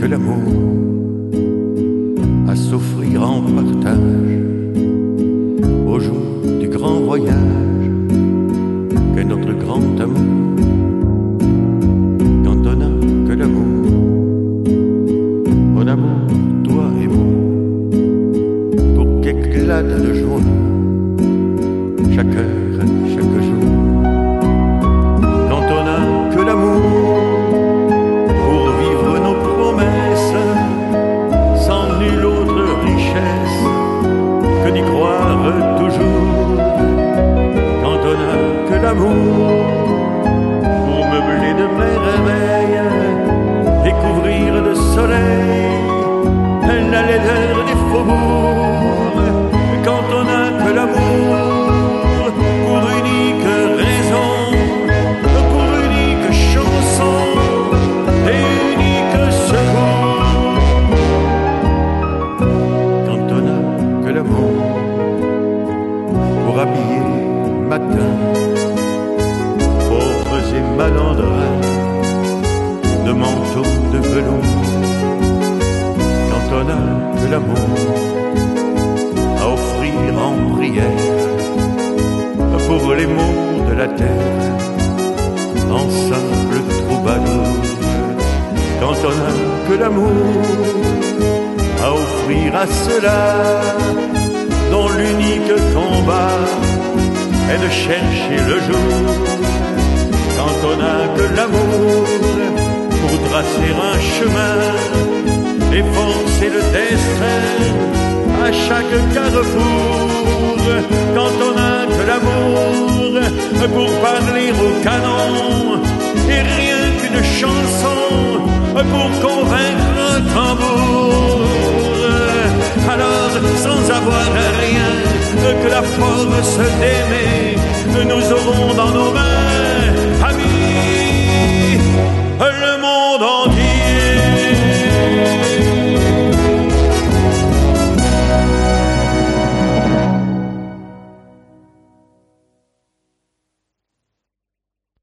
l'amour à s'offrir en partage au jour du grand voyage qu'est notre grand amour. Quand on n'a que l'amour, mon amour, toi et moi, pour qu'éclate de joie chaque heure, chaque jour. Quand on n'a que l'amour pour vivre nos promesses, sans nulle autre richesse que d'y croire toujours. Quand on n'a que l'amour pour meubler de merveilles et couvrir de soleil la laideur des faubourgs. Quand on n'a que l'amour pour unique raison, pour unique chanson et unique secours. Quand on n'a que l'amour pour habiller matin pauvres et malandrins de manteaux de velours. Quand on n'a que l'amour à offrir en prière pour les maux de la terre, en simple troubadour. Quand on n'a que l'amour à offrir à ceux-là dont l'unique combat est de chercher le jour. Quand on n'a que l'amour pour tracer un chemin et forcer le destin à chaque carrefour. Quand on n'a que l'amour pour parler au canon et rien qu'une chanson pour convaincre un tambour. Alors sans avoir rien que la force d'aimer, nous aurons dans nos mains, amis, le